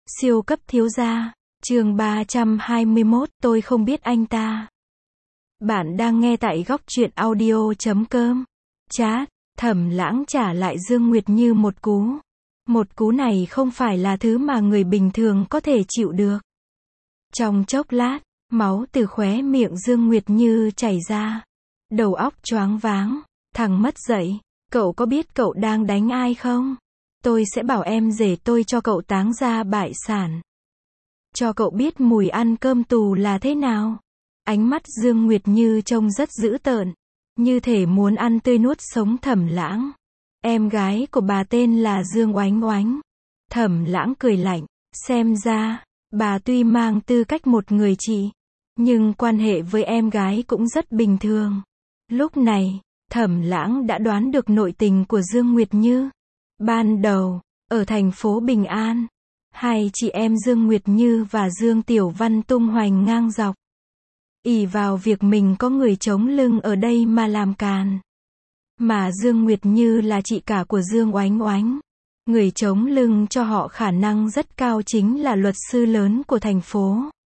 Siêu cấp thiếu gia, chương 321, tôi không biết anh ta. Bạn đang nghe tại góc truyện audio.com. Chat, Thẩm Lãng trả lại Dương Nguyệt Như một cú. Một cú này không phải là thứ mà người bình thường có thể chịu được. Trong chốc lát, máu từ khóe miệng Dương Nguyệt Như chảy ra. Đầu óc choáng váng, thằng mất dậy, cậu có biết cậu đang đánh ai không? Tôi sẽ bảo em rể tôi cho cậu táng ra bại sản. Cho cậu biết mùi ăn cơm tù là thế nào. Ánh mắt Dương Nguyệt Như trông rất dữ tợn, như thể muốn ăn tươi nuốt sống Thẩm Lãng. Em gái của bà tên là Dương Oánh Oánh. Thẩm Lãng cười lạnh, xem ra, bà tuy mang tư cách một người chị, nhưng quan hệ với em gái cũng rất bình thường. Lúc này, Thẩm Lãng đã đoán được nội tình của Dương Nguyệt Như. Ban đầu, ở thành phố Bình An, hai chị em Dương Nguyệt Như và Dương Tiểu Văn tung hoành ngang dọc. Ỷ vào việc mình có người chống lưng ở đây mà làm càn. Mà Dương Nguyệt Như là chị cả của Dương Oánh Oánh. Người chống lưng cho họ khả năng rất cao chính là luật sư lớn của thành phố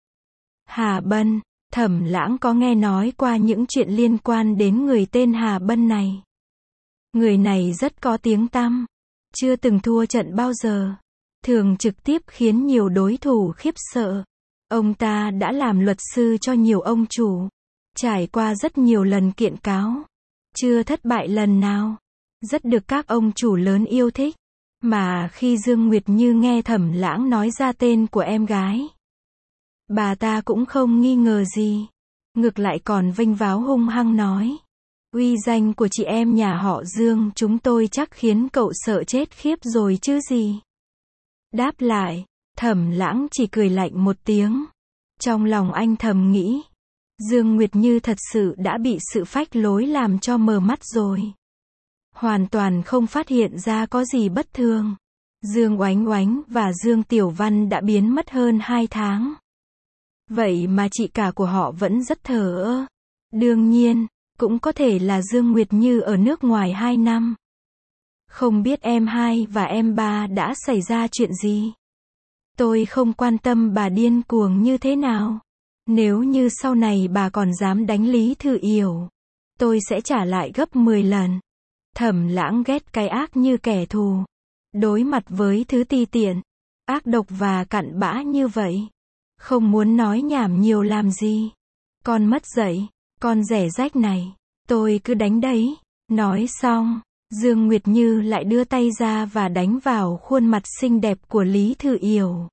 Hà Bân. Thẩm Lãng có nghe nói qua những chuyện liên quan đến người tên Hà Bân này. Người này rất có tiếng tăm, chưa từng thua trận bao giờ, thường trực tiếp khiến nhiều đối thủ khiếp sợ. Ông ta đã làm luật sư cho nhiều ông chủ, trải qua rất nhiều lần kiện cáo, chưa thất bại lần nào, rất được các ông chủ lớn yêu thích. Mà khi Dương Nguyệt Như nghe Thẩm Lãng nói ra tên của em gái, bà ta cũng không nghi ngờ gì, ngược lại còn vênh váo hung hăng nói: uy danh của chị em nhà họ Dương chúng tôi chắc khiến cậu sợ chết khiếp rồi chứ gì. Đáp lại, Thẩm Lãng chỉ cười lạnh một tiếng. Trong lòng anh thầm nghĩ, Dương Nguyệt Như thật sự đã bị sự phách lối làm cho mờ mắt rồi. Hoàn toàn không phát hiện ra có gì bất thường. Dương Oánh Oánh và Dương Tiểu Văn đã biến mất hơn 2 tháng. Vậy mà chị cả của họ vẫn rất thờ ơ. Đương nhiên, cũng có thể là Dương Nguyệt Như ở nước ngoài 2 năm. Không biết em hai và em ba đã xảy ra chuyện gì. Tôi không quan tâm bà điên cuồng như thế nào. Nếu như sau này bà còn dám đánh Lý Thư Yểu, tôi sẽ trả lại gấp 10 lần. Thẩm Lãng ghét cái ác như kẻ thù. Đối mặt với thứ ti tiện, ác độc và cặn bã như vậy, không muốn nói nhảm nhiều làm gì. Con mất dạy, con rẻ rách này, tôi cứ đánh đấy. Nói xong, Dương Nguyệt Như lại đưa tay ra và đánh vào khuôn mặt xinh đẹp của Lý Thư Yểu.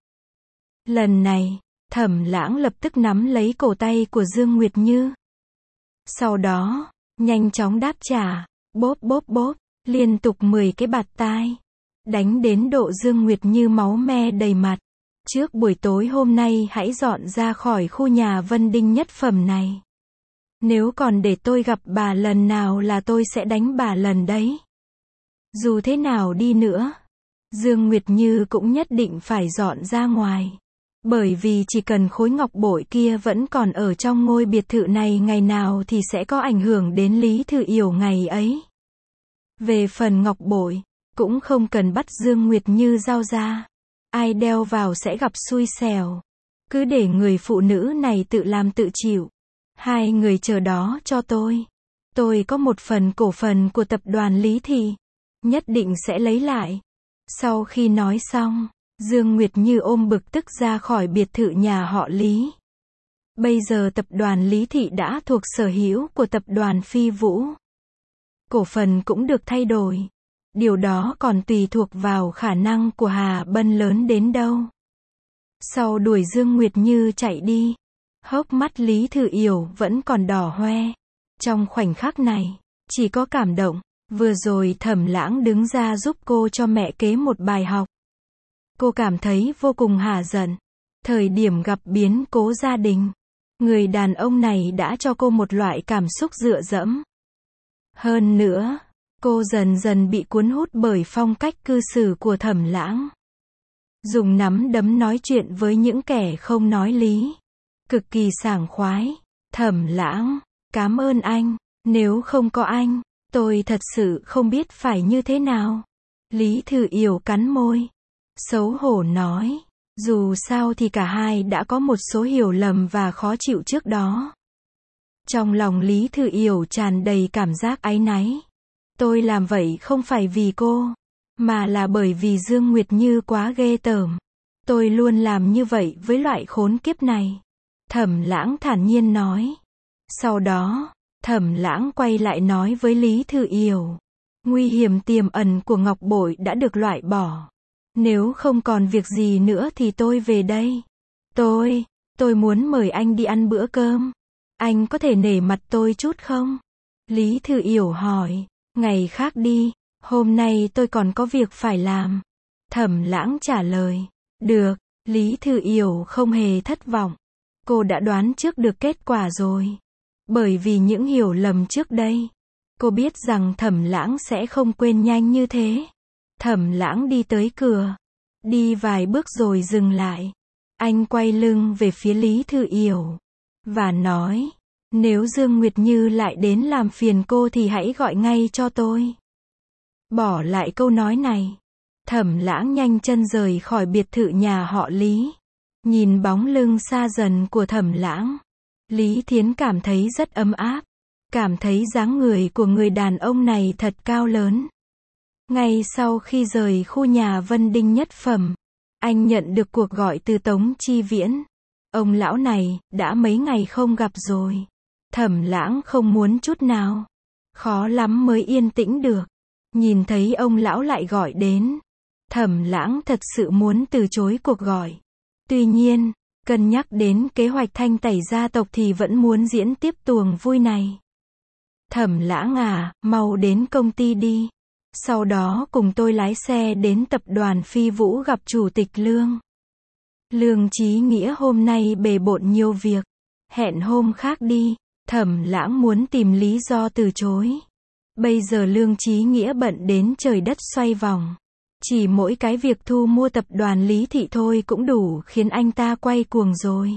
Lần này, Thẩm Lãng lập tức nắm lấy cổ tay của Dương Nguyệt Như. Sau đó, nhanh chóng đáp trả, bóp bóp bóp, liên tục 10 cái bạt tai. Đánh đến độ Dương Nguyệt Như máu me đầy mặt. Trước buổi tối hôm nay hãy dọn ra khỏi khu nhà Vân Đinh nhất phẩm này. Nếu còn để tôi gặp bà lần nào là tôi sẽ đánh bà lần đấy. Dù thế nào đi nữa, Dương Nguyệt Như cũng nhất định phải dọn ra ngoài. Bởi vì chỉ cần khối ngọc bội kia vẫn còn ở trong ngôi biệt thự này ngày nào thì sẽ có ảnh hưởng đến Lý Thư Yểu ngày ấy. Về phần ngọc bội, cũng không cần bắt Dương Nguyệt Như giao ra. Ai đeo vào sẽ gặp xui xẻo. Cứ để người phụ nữ này tự làm tự chịu. Hai người chờ đó cho tôi. Tôi có một phần cổ phần của tập đoàn Lý Thị. Nhất định sẽ lấy lại. Sau khi nói xong, Dương Nguyệt Như ôm bực tức ra khỏi biệt thự nhà họ Lý. Bây giờ tập đoàn Lý Thị đã thuộc sở hữu của tập đoàn Phi Vũ. Cổ phần cũng được thay đổi. Điều đó còn tùy thuộc vào khả năng của Hà Bân lớn đến đâu. Sau đuổi Dương Nguyệt Như chạy đi, hốc mắt Lý Thư Yểu vẫn còn đỏ hoe. Trong khoảnh khắc này, chỉ có cảm động. Vừa rồi Thẩm Lãng đứng ra giúp cô cho mẹ kế một bài học. Cô cảm thấy vô cùng hả giận. Thời điểm gặp biến cố gia đình, người đàn ông này đã cho cô một loại cảm xúc dựa dẫm. Hơn nữa, cô dần dần bị cuốn hút bởi phong cách cư xử của Thẩm Lãng. Dùng nắm đấm nói chuyện với những kẻ không nói lý. Cực kỳ sảng khoái. Thẩm Lãng, cảm ơn anh. Nếu không có anh, tôi thật sự không biết phải như thế nào. Lý Thư Yểu cắn môi. Xấu hổ nói. Dù sao thì cả hai đã có một số hiểu lầm và khó chịu trước đó. Trong lòng Lý Thư Yểu tràn đầy cảm giác áy náy. Tôi làm vậy không phải vì cô, mà là bởi vì Dương Nguyệt Như quá ghê tởm. Tôi luôn làm như vậy với loại khốn kiếp này. Thẩm Lãng thản nhiên nói. Sau đó, Thẩm Lãng quay lại nói với Lý Thư Yểu. Nguy hiểm tiềm ẩn của ngọc bội đã được loại bỏ. Nếu không còn việc gì nữa thì tôi về đây. Tôi muốn mời anh đi ăn bữa cơm. Anh có thể nể mặt tôi chút không? Lý Thư Yểu hỏi. Ngày khác đi, hôm nay tôi còn có việc phải làm. Thẩm Lãng trả lời. Được, Lý Thư Yểu không hề thất vọng. Cô đã đoán trước được kết quả rồi. Bởi vì những hiểu lầm trước đây, cô biết rằng Thẩm Lãng sẽ không quên nhanh như thế. Thẩm Lãng đi tới cửa, đi vài bước rồi dừng lại. Anh quay lưng về phía Lý Thư Yểu và nói, nếu Dương Nguyệt Như lại đến làm phiền cô thì hãy gọi ngay cho tôi. Bỏ lại câu nói này, Thẩm Lãng nhanh chân rời khỏi biệt thự nhà họ Lý. Nhìn bóng lưng xa dần của Thẩm Lãng, Lý Thiến cảm thấy rất ấm áp, cảm thấy dáng người của người đàn ông này thật cao lớn. Ngay sau khi rời khu nhà Vân Đinh nhất phẩm, anh nhận được cuộc gọi từ Tống Chi Viễn. Ông lão này, đã mấy ngày không gặp rồi. Thẩm Lãng không muốn chút nào. Khó lắm mới yên tĩnh được. Nhìn thấy ông lão lại gọi đến. Thẩm Lãng thật sự muốn từ chối cuộc gọi. Tuy nhiên, cân nhắc đến kế hoạch thanh tẩy gia tộc thì vẫn muốn diễn tiếp tuồng vui này. Thẩm Lãng à, mau đến công ty đi. Sau đó cùng tôi lái xe đến tập đoàn Phi Vũ gặp Chủ tịch Lương. Lương Chí Nghĩa hôm nay bề bộn nhiều việc. Hẹn hôm khác đi. Thẩm Lãng muốn tìm lý do từ chối. Bây giờ Lương Chí Nghĩa bận đến trời đất xoay vòng. Chỉ mỗi cái việc thu mua tập đoàn Lý Thị thôi cũng đủ khiến anh ta quay cuồng rồi.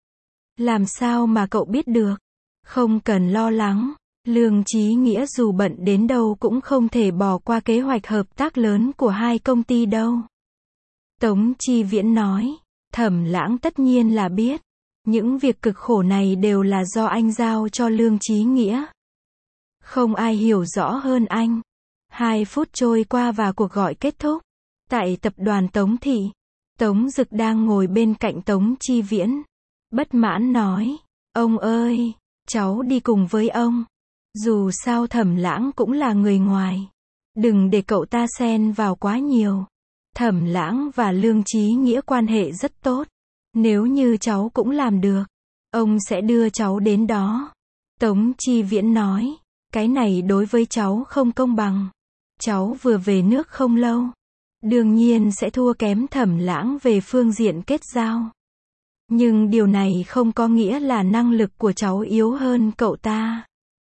Làm sao mà cậu biết được? Không cần lo lắng. Lương Chí Nghĩa dù bận đến đâu cũng không thể bỏ qua kế hoạch hợp tác lớn của hai công ty đâu. Tống Chi Viễn nói. Thẩm Lãng tất nhiên là biết. Những việc cực khổ này đều là do anh giao cho Lương Chí Nghĩa. Không ai hiểu rõ hơn anh. 2 phút trôi qua và cuộc gọi kết thúc. Tại tập đoàn Tống Thị, Tống Dực đang ngồi bên cạnh Tống Chi Viễn. Bất mãn nói, ông ơi, cháu đi cùng với ông. Dù sao Thẩm Lãng cũng là người ngoài. Đừng để cậu ta xen vào quá nhiều. Thẩm Lãng và Lương Chí Nghĩa quan hệ rất tốt. Nếu như cháu cũng làm được, ông sẽ đưa cháu đến đó. Tống Chi Viễn nói, cái này đối với cháu không công bằng. Cháu vừa về nước không lâu. Đương nhiên sẽ thua kém Thẩm Lãng về phương diện kết giao. Nhưng điều này không có nghĩa là năng lực của cháu yếu hơn cậu ta.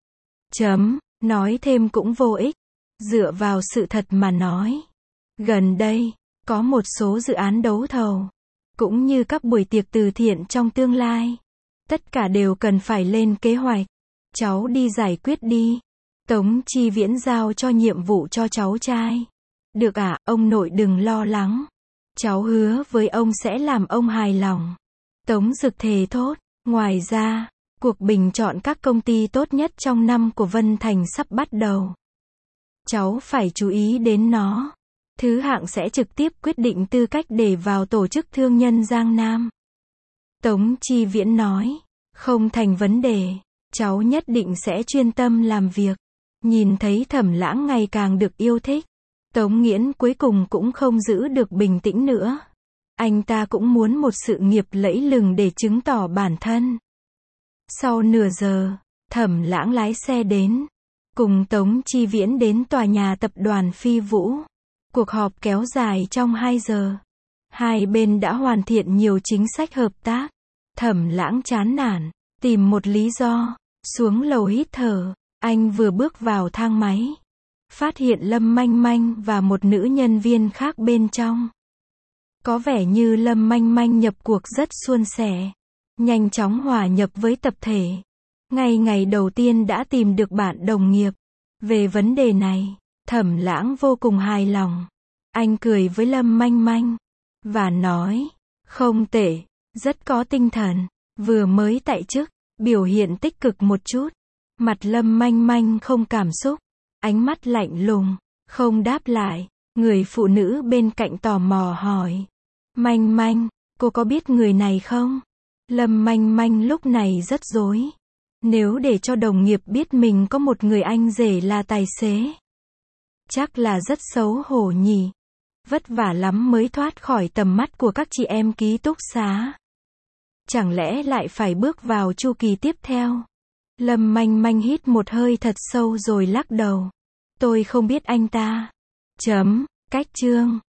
Nói thêm cũng vô ích. Dựa vào sự thật mà nói. Gần đây, có một số dự án đấu thầu, cũng như các buổi tiệc từ thiện trong tương lai. Tất cả đều cần phải lên kế hoạch. Cháu đi giải quyết đi. Tống Chi Viễn giao cho nhiệm vụ cho cháu trai. Được ạ, ông nội đừng lo lắng. Cháu hứa với ông sẽ làm ông hài lòng. Tống Dực thề thốt. Ngoài ra, cuộc bình chọn các công ty tốt nhất trong năm của Vân Thành sắp bắt đầu. Cháu phải chú ý đến nó. Thứ hạng sẽ trực tiếp quyết định tư cách để vào tổ chức thương nhân Giang Nam. Tống Chi Viễn nói. Không thành vấn đề. Cháu nhất định sẽ chuyên tâm làm việc. Nhìn thấy Thẩm Lãng ngày càng được yêu thích. Tống Nghiễn cuối cùng cũng không giữ được bình tĩnh nữa. Anh ta cũng muốn một sự nghiệp lẫy lừng để chứng tỏ bản thân. Sau nửa giờ, Thẩm Lãng lái xe đến. Cùng Tống Chi Viễn đến tòa nhà tập đoàn Phi Vũ. Cuộc họp kéo dài trong 2 giờ. Hai bên đã hoàn thiện nhiều chính sách hợp tác. Thẩm Lãng chán nản, tìm một lý do, xuống lầu hít thở. Anh vừa bước vào thang máy, phát hiện Lâm Manh Manh và một nữ nhân viên khác bên trong. Có vẻ như Lâm Manh Manh nhập cuộc rất suôn sẻ, nhanh chóng hòa nhập với tập thể. Ngay ngày đầu tiên đã tìm được bạn đồng nghiệp. Về vấn đề này, Thẩm Lãng vô cùng hài lòng. Anh cười với Lâm Manh Manh và nói, Không tệ, rất có tinh thần, vừa mới tại chức, biểu hiện tích cực một chút. Mặt Lâm Manh Manh không cảm xúc, ánh mắt lạnh lùng, không đáp lại. Người phụ nữ bên cạnh tò mò hỏi. Manh Manh, cô có biết người này không? Lâm Manh Manh lúc này rất rối. Nếu để cho đồng nghiệp biết mình có một người anh rể là tài xế, chắc là rất xấu hổ nhỉ. Vất vả lắm mới thoát khỏi tầm mắt của các chị em ký túc xá. Chẳng lẽ lại phải bước vào chu kỳ tiếp theo? Lâm Manh Manh hít một hơi thật sâu rồi lắc đầu. Tôi không biết anh ta. Cách chương.